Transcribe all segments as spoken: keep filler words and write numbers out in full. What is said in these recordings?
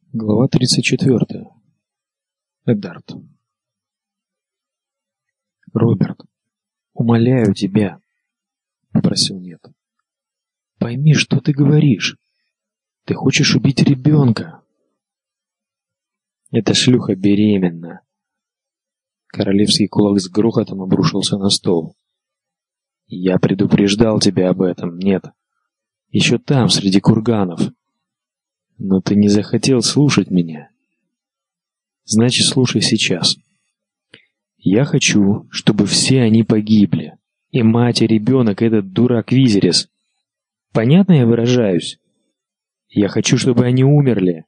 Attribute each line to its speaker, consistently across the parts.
Speaker 1: Глава тридцать четвёртая. Эддард. «Роберт, умоляю тебя», — попросил Нед. «Пойми, что ты говоришь. Ты хочешь убить ребенка». «Эта шлюха беременна». Королевский кулак с грохотом обрушился на стол. «Я предупреждал тебя об этом, Нед. Еще там, среди курганов. Но ты не захотел слушать меня. Значит, слушай сейчас. Я хочу, чтобы все они погибли. И мать, и ребенок, этот дурак Визерис. Понятно я выражаюсь? Я хочу, чтобы они умерли».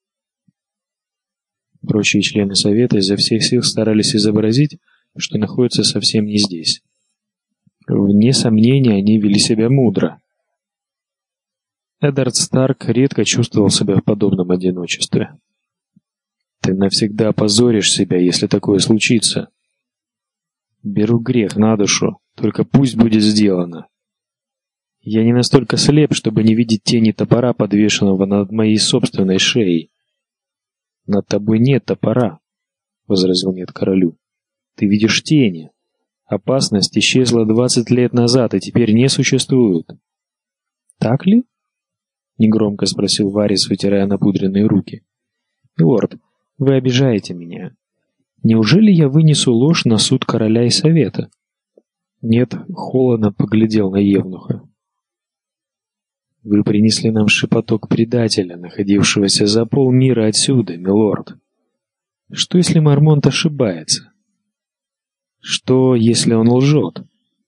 Speaker 1: Прочие члены совета изо всех сил старались изобразить, что находятся совсем не здесь. Вне сомнения, они вели себя мудро. Эддард Старк редко чувствовал себя в подобном одиночестве. «Ты навсегда опозоришь себя, если такое случится. Беру грех на душу, только пусть будет сделано. Я не настолько слеп, чтобы не видеть тени топора, подвешенного над моей собственной шеей». «Над тобой нет топора», — возразил Нед королю. «Ты видишь тени. Опасность исчезла двадцать лет назад и теперь не существует». «Так ли?» — негромко спросил Варис, вытирая напудренные руки. «Милорд, вы обижаете меня. Неужели я вынесу ложь на суд короля и совета?» Нед холодно поглядел на евнуха. «Вы принесли нам шепоток предателя, находившегося за полмира отсюда, милорд. Что, если Мармонт ошибается? Что, если он лжет?»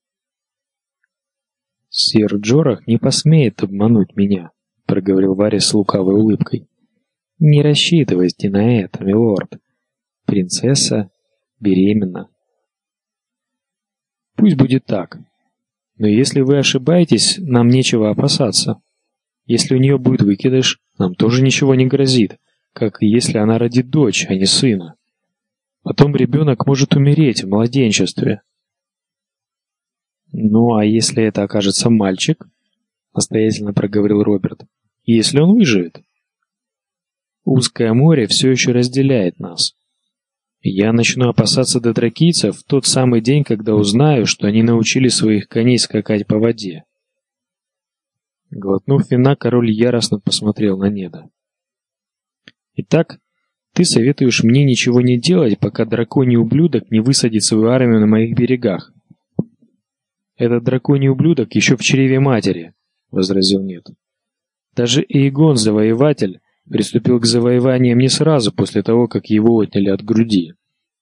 Speaker 1: «Сир Джорах не посмеет обмануть меня», — проговорил Варис с лукавой улыбкой. «Не рассчитывайте на это, милорд. Принцесса беременна». «Пусть будет так. Но если вы ошибаетесь, нам нечего опасаться. Если у нее будет выкидыш, нам тоже ничего не грозит, как если она родит дочь, а не сына. Потом ребенок может умереть в младенчестве». «Ну, а если это окажется мальчик?» — настоятельно проговорил Роберт. «Если он выживет?» «Узкое море все еще разделяет нас. Я начну опасаться дотракийцев в тот самый день, когда узнаю, что они научили своих коней скакать по воде». Глотнув вина, король яростно посмотрел на Неда. «Итак, ты советуешь мне ничего не делать, пока драконий ублюдок не высадит свою армию на моих берегах?» «Этот драконий ублюдок еще в чреве матери», — возразил Нед. «Даже Эйгон, завоеватель, приступил к завоеваниям не сразу после того, как его отняли от груди».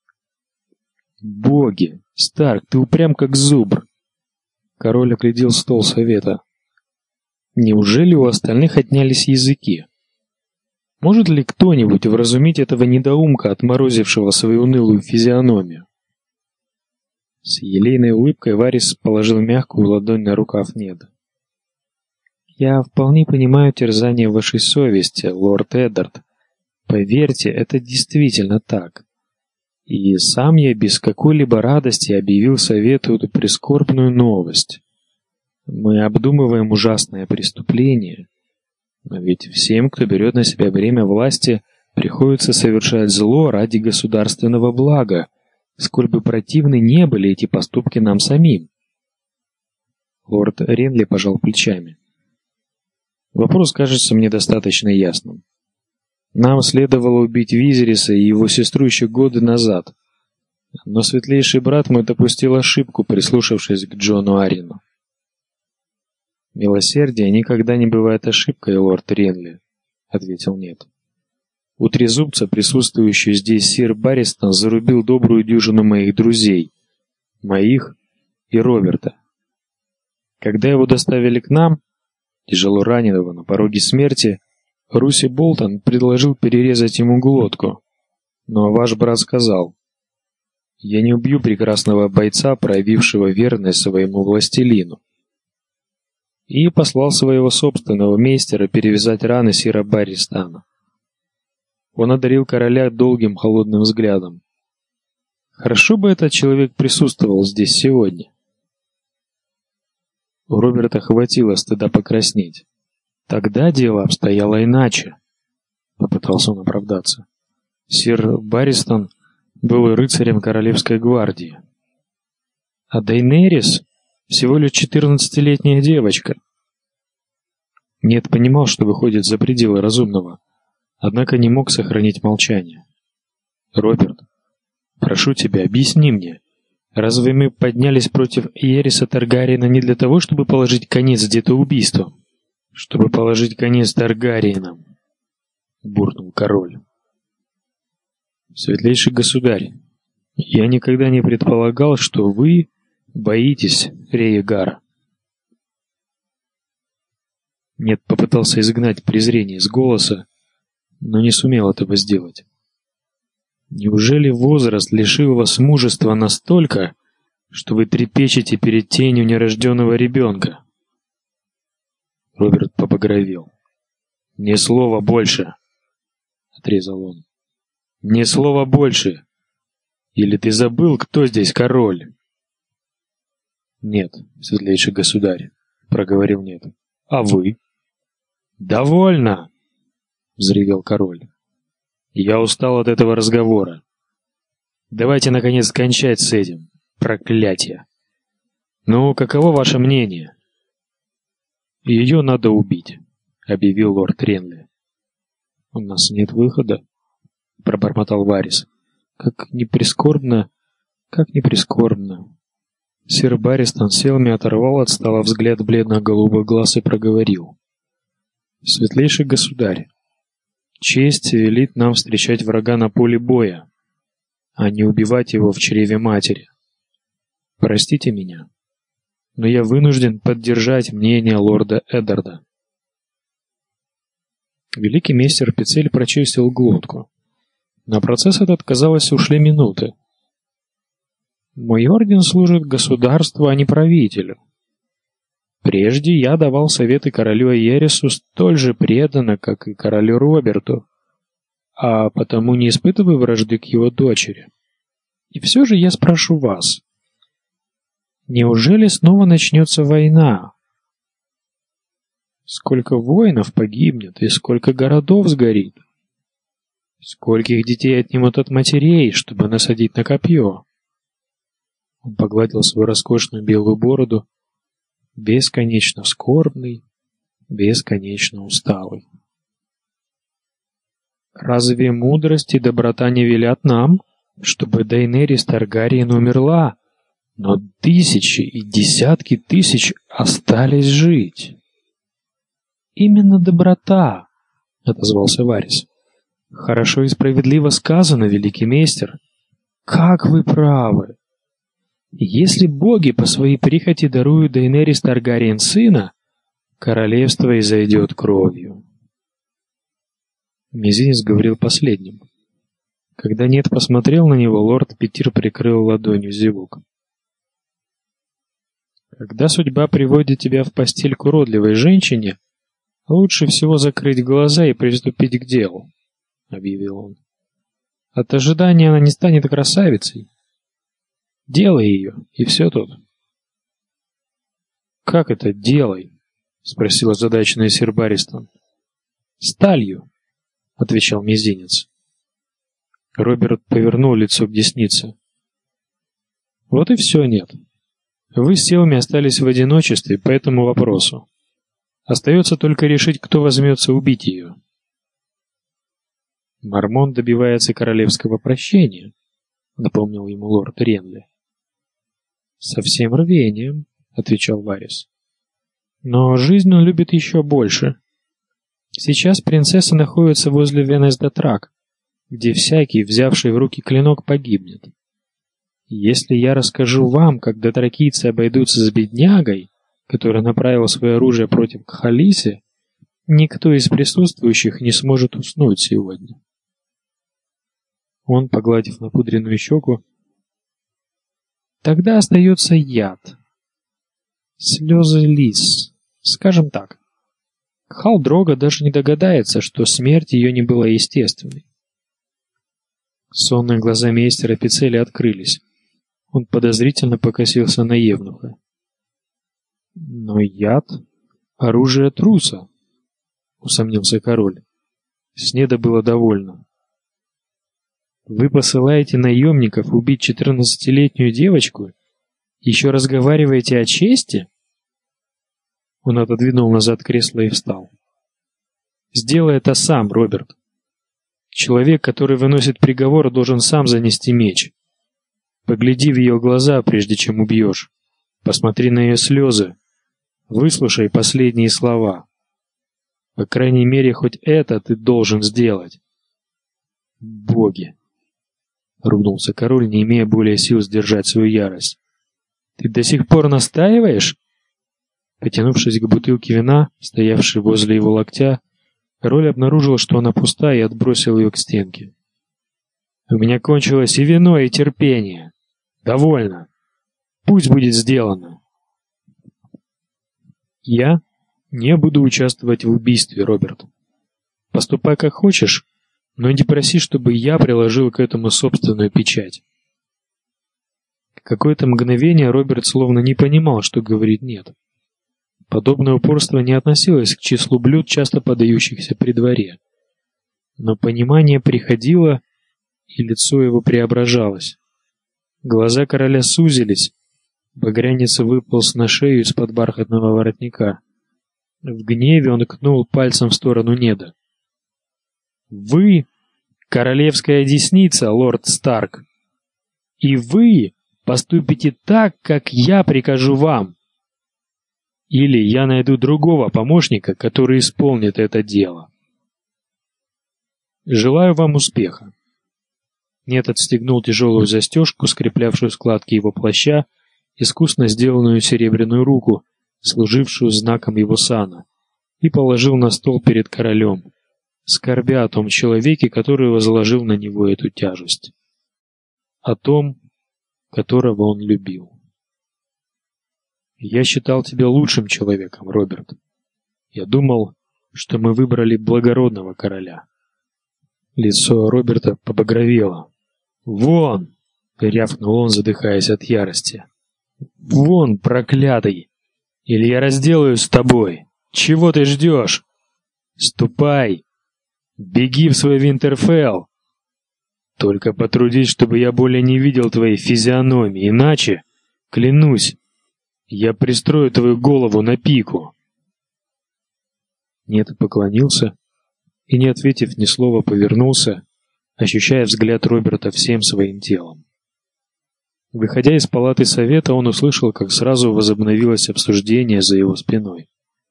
Speaker 1: «Боги! Старк, ты упрям как зубр!» Король оглядел стол совета. «Неужели у остальных отнялись языки? Может ли кто-нибудь вразумить этого недоумка, отморозившего свою унылую физиономию?» С елейной улыбкой Варис положил мягкую ладонь на рукав Неда. «Я вполне понимаю терзание вашей совести, лорд Эддард. Поверьте, это действительно так. И сам я без какой-либо радости объявил совету эту прискорбную новость. Мы обдумываем ужасное преступление, но ведь всем, кто берет на себя бремя власти, приходится совершать зло ради государственного блага, сколь бы противны не были эти поступки нам самим». Лорд Ренли пожал плечами. «Вопрос кажется мне достаточно ясным. Нам следовало убить Визериса и его сестру еще годы назад, но светлейший брат мой допустил ошибку, прислушавшись к Джону Арину». «Милосердие никогда не бывает ошибкой, лорд Ренли», — ответил Нед. «У трезубца, присутствующий здесь сир Барристон, зарубил добрую дюжину моих друзей, моих и Роберта. Когда его доставили к нам, тяжело раненого на пороге смерти, Руси Болтон предложил перерезать ему глотку, но ваш брат сказал: «Я не убью прекрасного бойца, проявившего верность своему властелину», и послал своего собственного мейстера перевязать раны сира Барристона. Он одарил короля долгим холодным взглядом. Хорошо бы этот человек присутствовал здесь сегодня. У Роберта хватило стыда покраснеть. Тогда дело обстояло иначе. Попытался он оправдаться. Сир Барристон был рыцарем королевской гвардии. А Дейнерис всего лишь четырнадцатилетняя девочка. Нет понимал, что выходит за пределы разумного, однако не мог сохранить молчание. Роберт, прошу тебя, объясни мне, разве мы поднялись против Иериса Таргариена не для того, чтобы положить конец детоубийству? Чтобы положить конец Таргариенам, буркнул король. Светлейший государь, я никогда не предполагал, что вы боитесь Рейгара. Нет попытался изгнать презрение из голоса, но не сумел этого сделать. Неужели возраст лишил вас мужества настолько, что вы трепещете перед тенью нерожденного ребенка? Роберт побагровел. «Ни слова больше!» — отрезал он. «Ни слова больше! Или ты забыл, кто здесь король?» «Нет, светлейший государь», — проговорил нет. «А вы?» «Довольно!» — взревел король. «Я устал от этого разговора. Давайте, наконец, кончать с этим. Проклятие! Ну, каково ваше мнение?» «Ее надо убить», — объявил лорд Ренли. «У нас нет выхода», — пробормотал Варис. «Как ни прискорбно, как ни прискорбно». Сир Барристон силами оторвал от стола взгляд бледно-голубых глаз и проговорил. «Светлейший государь, честь велит нам встречать врага на поле боя, а не убивать его в чреве матери. Простите меня, но я вынужден поддержать мнение лорда Эддарда». Великий мейстер Пицель прочистил глотку. На процесс этот, казалось, ушли минуты. «Мой орден служит государству, а не правителю. Прежде я давал советы королю Иерису столь же преданно, как и королю Роберту, а потому не испытываю вражды к его дочери. И все же я спрошу вас, неужели снова начнется война? Сколько воинов погибнет и сколько городов сгорит? Скольких детей отнимут от матерей, чтобы насадить на копье?» Он погладил свою роскошную белую бороду, бесконечно скорбный, бесконечно усталый. «Разве мудрость и доброта не велят нам, чтобы Дейнерис Таргариен умерла, но тысячи и десятки тысяч остались жить?» «Именно доброта», — отозвался Варис. «Хорошо и справедливо сказано, великий мейстер. Как вы правы! Если боги по своей прихоти даруют Дейнерис Таргариен сына, королевство изойдет кровью». Мизинец говорил последним. Когда нет посмотрел на него, лорд Петир прикрыл ладонью зевок. «Когда судьба приводит тебя в постель к уродливой женщине, лучше всего закрыть глаза и приступить к делу», — объявил он. «От ожидания она не станет красавицей. Делай ее, и все тут». «Как это делай?» — спросил озадаченный сир Барристон. «Сталью», — отвечал мизинец. Роберт повернул лицо к деснице. «Вот и все, нет. Вы с силами остались в одиночестве по этому вопросу. Остается только решить, кто возьмется убить ее». «Мормон добивается королевского прощения», — напомнил ему лорд Ренли. «Со всем рвением», — отвечал Варис. «Но жизнь он любит еще больше. Сейчас принцесса находится возле Венес-де-Трак, где всякий, взявший в руки клинок, погибнет. Если я расскажу вам, как дотракийцы обойдутся с беднягой, который направил свое оружие против Кхалиси, никто из присутствующих не сможет уснуть сегодня». Он, погладив напудренную щеку: «Тогда остается яд. Слезы лис, скажем так. Хал-Дрога даже не догадается, что смерть ее не была естественной». Сонные глаза мейстера Пицеля открылись. Он подозрительно покосился на евнуха. «Но яд — оружие труса», — усомнился король. Снеда было довольно. Вы посылаете наемников убить четырнадцатилетнюю девочку? Еще разговариваете о чести? Он отодвинул назад кресло и встал. Сделай это сам, Роберт. Человек, который выносит приговор, должен сам занести меч. Погляди в ее глаза, прежде чем убьешь. Посмотри на ее слезы. Выслушай последние слова. По крайней мере, хоть это ты должен сделать. Боги! Ругнулся король, не имея более сил сдержать свою ярость. Ты до сих пор настаиваешь? Потянувшись к бутылке вина, стоявшей возле его локтя, король обнаружил, что она пуста, и отбросил ее к стенке. У меня кончилось и вино, и терпение. Довольно. Пусть будет сделано. Я не буду участвовать в убийстве, Роберт. Поступай как хочешь, но не проси, чтобы я приложил к этому собственную печать. Какое-то мгновение Роберт словно не понимал, что говорит «нет». Подобное упорство не относилось к числу блюд, часто подающихся при дворе. Но понимание приходило, и лицо его преображалось. Глаза короля сузились, багрянец выполз на шею из-под бархатного воротника. В гневе он ткнул пальцем в сторону Неда. «Вы — королевская десница, лорд Старк, и вы поступите так, как я прикажу вам. Или я найду другого помощника, который исполнит это дело. Желаю вам успеха». Нед отстегнул тяжелую застежку, скреплявшую складки его плаща, искусно сделанную серебряную руку, служившую знаком его сана, и положил на стол перед королем, скорбя о том человеке, который возложил на него эту тяжесть, о том, которого он любил. Я считал тебя лучшим человеком, Роберт. Я думал, что мы выбрали благородного короля. Лицо Роберта побагровело. «Вон!» — рявкнул он, задыхаясь от ярости. «Вон, проклятый! Или я разделаюсь с тобой! Чего ты ждешь? Ступай! Беги в свой Винтерфелл! Только потрудись, чтобы я более не видел твоей физиономии, иначе, клянусь, я пристрою твою голову на пику!» Нед поклонился и, не ответив ни слова, повернулся, ощущая взгляд Роберта всем своим телом. Выходя из палаты совета, он услышал, как сразу возобновилось обсуждение за его спиной.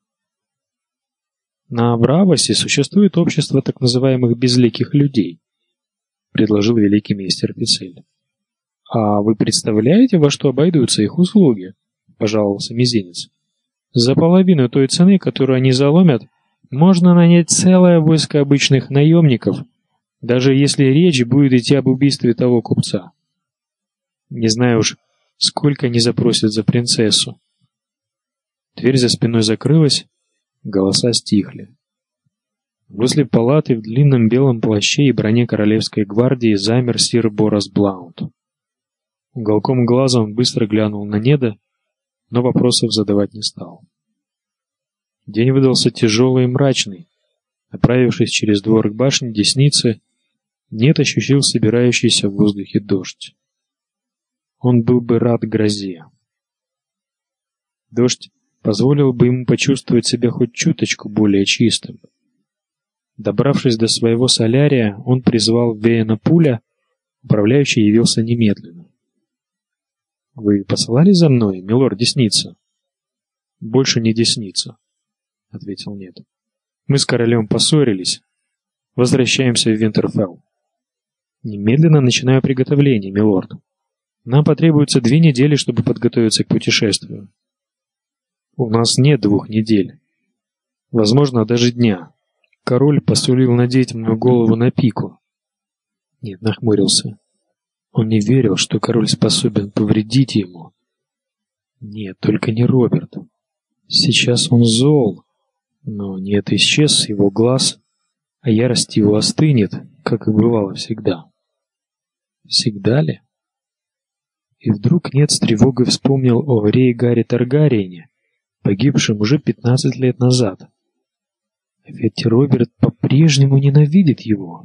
Speaker 1: «На Бравосе существует общество так называемых безликих людей», — предложил великий мейстер Пицель. «А вы представляете, во что обойдутся их услуги?» — пожаловался мизинец. «За половину той цены, которую они заломят, можно нанять целое войско обычных наемников, даже если речь будет идти об убийстве того купца. Не знаю уж, сколько они запросят за принцессу». Дверь за спиной закрылась, голоса стихли. Возле палаты в длинном белом плаще и броне королевской гвардии замер сир Борас Блаунд. Уголком глаза он быстро глянул на Неда, но вопросов задавать не стал. День выдался тяжелый и мрачный. Направившись через двор к башне Десницы, Нед ощутил собирающийся в воздухе дождь. Он был бы рад грозе. Дождь позволил бы ему почувствовать себя хоть чуточку более чистым. Добравшись до своего солярия, он призвал Вейна Пуля, управляющий явился немедленно. «Вы посылали за мной, милорд Десница?» «Больше не Десница», — ответил Нед. «Мы с королем поссорились. Возвращаемся в Винтерфелл». «Немедленно начинаю приготовление, милорд. Нам потребуется две недели, чтобы подготовиться к путешествию». «У нас нет двух недель. Возможно, даже дня. Король посулил надеть мою голову на пику». Нед нахмурился. Он не верил, что король способен повредить ему. Нет, только не Роберт. Сейчас он зол, но Нед исчез с его глаз, а ярость его остынет, как и бывало всегда. Всегда ли? И вдруг Нед с тревогой вспомнил о Рейгаре Таргариене, погибшем уже пятнадцать лет назад. Ведь Роберт по-прежнему ненавидит его.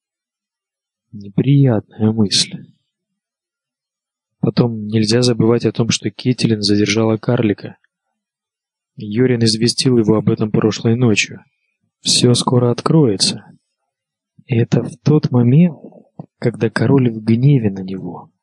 Speaker 1: Неприятная мысль. Потом нельзя забывать о том, что Кетелин задержала карлика. Йорин известил его об этом прошлой ночью. Все скоро откроется. И это в тот момент, когда король в гневе на него.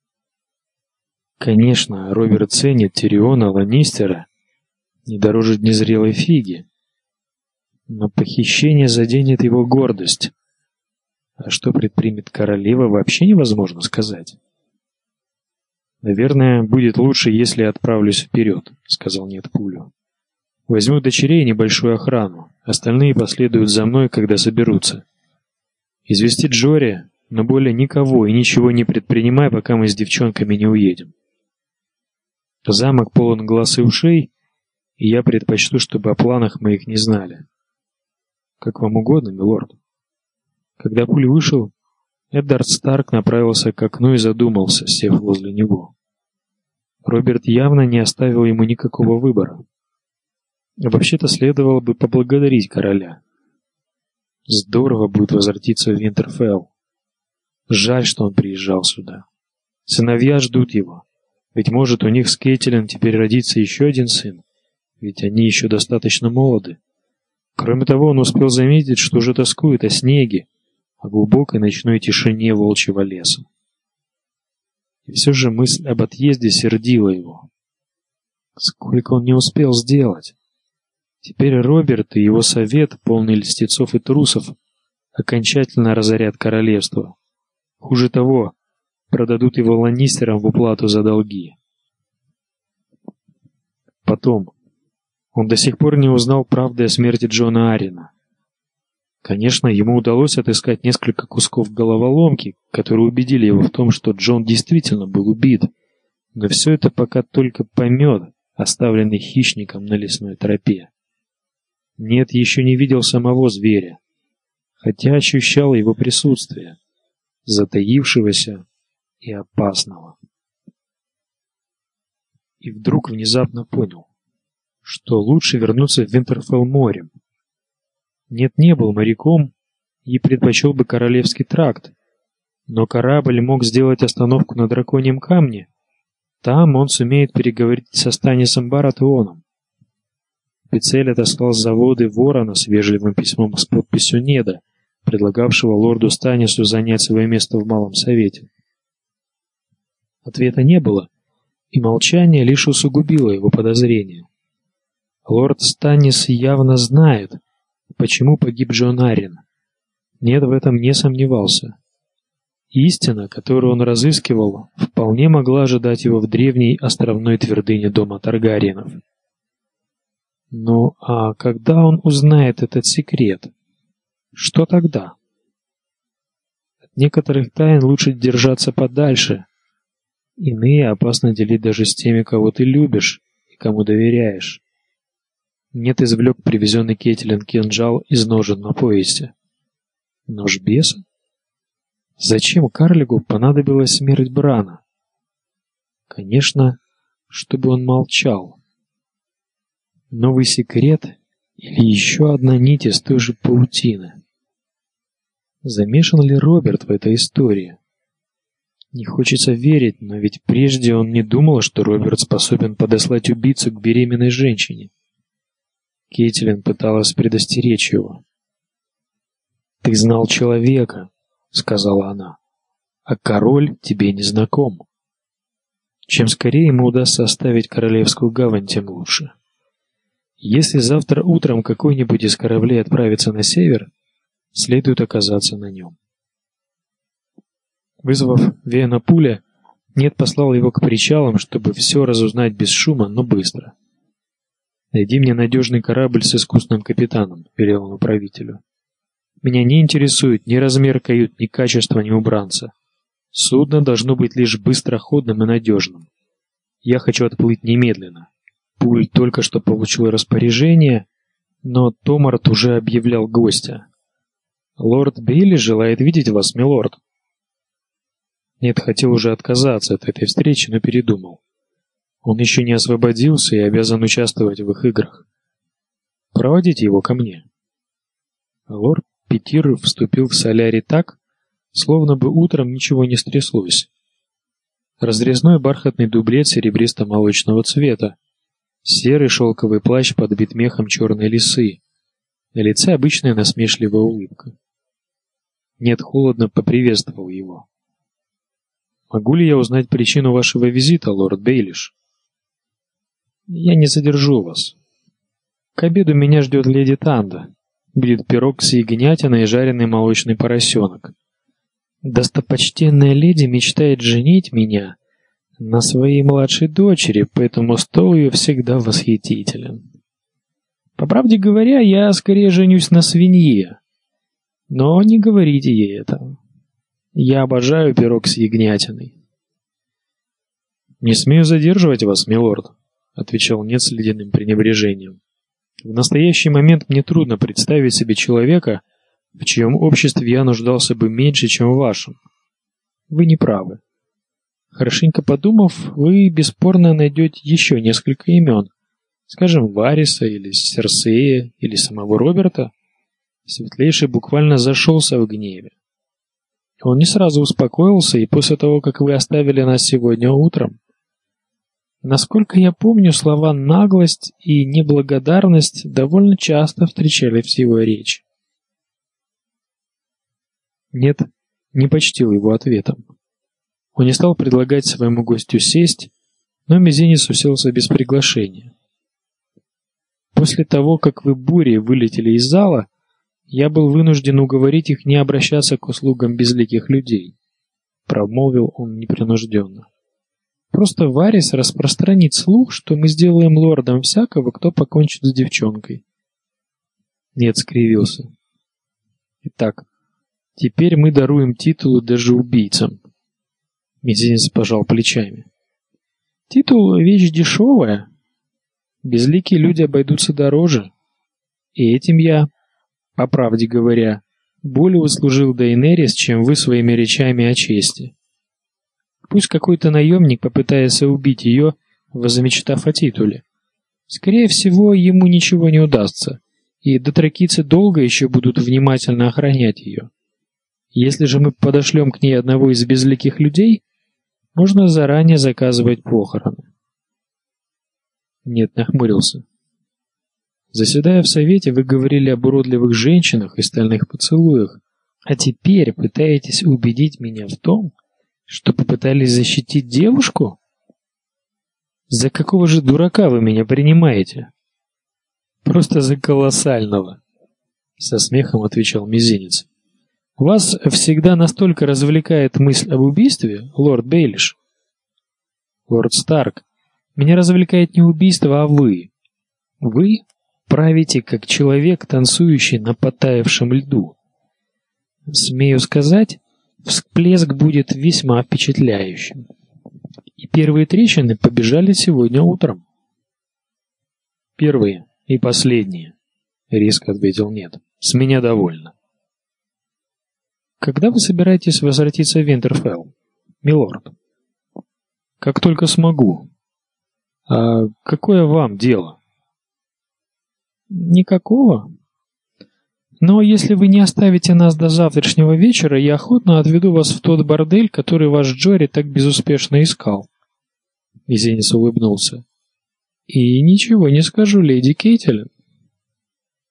Speaker 1: Конечно, Роберт ценит Тириона Ланнистера не дороже незрелой фиги. Но похищение заденет его гордость. А что предпримет королева, вообще невозможно сказать. «Наверное, будет лучше, если я отправлюсь вперед», — сказал Нед Пулю. «Возьму дочерей и небольшую охрану. Остальные последуют за мной, когда соберутся. Извести Джори, но более никого и ничего не предпринимай, пока мы с девчонками не уедем. Замок полон глаз и ушей, и я предпочту, чтобы о планах моих не знали». «Как вам угодно, милорд». Когда Пуль вышел, Эддард Старк направился к окну и задумался, сев возле него. Роберт явно не оставил ему никакого выбора. Вообще-то следовало бы поблагодарить короля. Здорово будет возвратиться в Винтерфелл. Жаль, что он приезжал сюда. Сыновья ждут его. Ведь может у них с Кетелин теперь родится еще один сын. Ведь они еще достаточно молоды. Кроме того, он успел заметить, что уже тоскует о снеге, о глубокой ночной тишине волчьего леса. И все же мысль об отъезде сердила его. Сколько он не успел сделать. Теперь Роберт и его совет, полный льстецов и трусов, окончательно разорят королевство. Хуже того, продадут его Ланнистерам в уплату за долги. Потом, он до сих пор не узнал правды о смерти Джона Аррина. Конечно, ему удалось отыскать несколько кусков головоломки, которые убедили его в том, что Джон действительно был убит, но все это пока только помет, оставленный хищником на лесной тропе. Нет, еще не видел самого зверя, хотя ощущал его присутствие, затаившегося и опасного. И вдруг внезапно понял, что лучше вернуться в Винтерфелл морем. Нет, не был моряком и предпочел бы Королевский тракт, но корабль мог сделать остановку на Драконьем камне. Там он сумеет переговорить со Станисом Баратеоном. Пицель отослал с завода Ворона с вежливым письмом с подписью Неда, предлагавшего лорду Станису занять свое место в Малом Совете. Ответа не было, и молчание лишь усугубило его подозрения. Лорд Станис явно знает, почему погиб Джон Аррин. Нед в этом не сомневался. Истина, которую он разыскивал, вполне могла ожидать его в древней островной твердыне дома Таргариенов. Ну, а когда он узнает этот секрет? Что тогда? От некоторых тайн лучше держаться подальше. Иные опасно делить даже с теми, кого ты любишь и кому доверяешь. Нет, извлек привезенный Кетелин кинжал из ножен на поясе. Нож беса? Зачем карлику понадобилась смерть Брана? Конечно, чтобы он молчал. Новый секрет или еще одна нить из той же паутины? Замешан ли Роберт в этой истории? Не хочется верить, но ведь прежде он не думал, что Роберт способен подослать убийцу к беременной женщине. Кетелин пыталась предостеречь его. «Ты знал человека», — сказала она, — «а король тебе не знаком. Чем скорее ему удастся оставить Королевскую гавань, тем лучше. Если завтра утром какой-нибудь из кораблей отправится на север, следует оказаться на нем». Вызвав Веена Пуля, Нед послал его к причалам, чтобы все разузнать без шума, но быстро. «Найди мне надежный корабль с искусным капитаном», — велел он управителю. «Меня не интересует ни размер кают, ни качество, ни убранца. Судно должно быть лишь быстроходным и надежным. Я хочу отплыть немедленно». Пуль только что получил распоряжение, но Томарт уже объявлял гостя. «Лорд Бейли желает видеть вас, милорд». Нед хотел уже отказаться от этой встречи, но передумал. Он еще не освободился и обязан участвовать в их играх. «Проводите его ко мне». Лорд Петир вступил в солярий так, словно бы утром ничего не стряслось. Разрезной бархатный дублет серебристо-молочного цвета, серый шелковый плащ подбит мехом черной лисы, на лице обычная насмешливая улыбка. Нет, холодно поприветствовал его. «Могу ли я узнать причину вашего визита, лорд Бейлиш?» «Я не задержу вас. К обеду меня ждет леди Танда. Будет пирог с ягнятиной и жареный молочный поросенок. Достопочтенная леди мечтает женить меня на своей младшей дочери, поэтому стол ее всегда восхитителен. По правде говоря, я скорее женюсь на свинье, но не говорите ей этого. Я обожаю пирог с ягнятиной». «Не смею задерживать вас, милорд», — отвечал Нет с ледяным пренебрежением. «В настоящий момент мне трудно представить себе человека, в чьем обществе я нуждался бы меньше, чем в вашем. Вы не правы. Хорошенько подумав, вы бесспорно найдете еще несколько имен, скажем, Вариса или Серсея или самого Роберта». Светлейший буквально зашелся в гневе. Он не сразу успокоился и после того, как вы оставили нас сегодня утром. Насколько я помню, слова «наглость» и «неблагодарность» довольно часто встречались в его речи. Нет, не почтил его ответом. Он не стал предлагать своему гостю сесть, но мизинец уселся без приглашения. «После того, как вы бурей вылетели из зала, я был вынужден уговорить их не обращаться к услугам безликих людей», — промолвил он непринужденно. «Просто Варис распространит слух, что мы сделаем лордом всякого, кто покончит с девчонкой». Нет, скривился. «Итак, теперь мы даруем титулы даже убийцам». Мизинец пожал плечами. «Титул — вещь дешевая. Безликие люди обойдутся дороже. И этим я, по правде говоря, более услужил Дейенерис, чем вы своими речами о чести. Пусть какой-то наемник попытается убить ее, возмечтав о титуле. Скорее всего, ему ничего не удастся, и дотракийцы долго еще будут внимательно охранять ее. Если же мы подошлем к ней одного из безликих людей, можно заранее заказывать похороны». Нет, нахмурился. «Заседая в совете, вы говорили об уродливых женщинах и стальных поцелуях, а теперь пытаетесь убедить меня в том, что попытались защитить девушку? За какого же дурака вы меня принимаете?» «Просто за колоссального», — со смехом отвечал мизинец. «Вас всегда настолько развлекает мысль об убийстве, лорд Бейлиш?» «Лорд Старк, меня развлекает не убийство, а вы. Вы правите, как человек, танцующий на потаявшем льду. Смею сказать, всплеск будет весьма впечатляющим. И первые трещины побежали сегодня утром». «Первые и последние», — резко ответил Нет. «С меня довольно». «Когда вы собираетесь возвратиться в Винтерфелл, милорд?» «Как только смогу. А какое вам дело?» «Никакого. Но если вы не оставите нас до завтрашнего вечера, я охотно отведу вас в тот бордель, который ваш Джори так безуспешно искал». Мизинец улыбнулся. «И ничего не скажу, леди Кейтилин.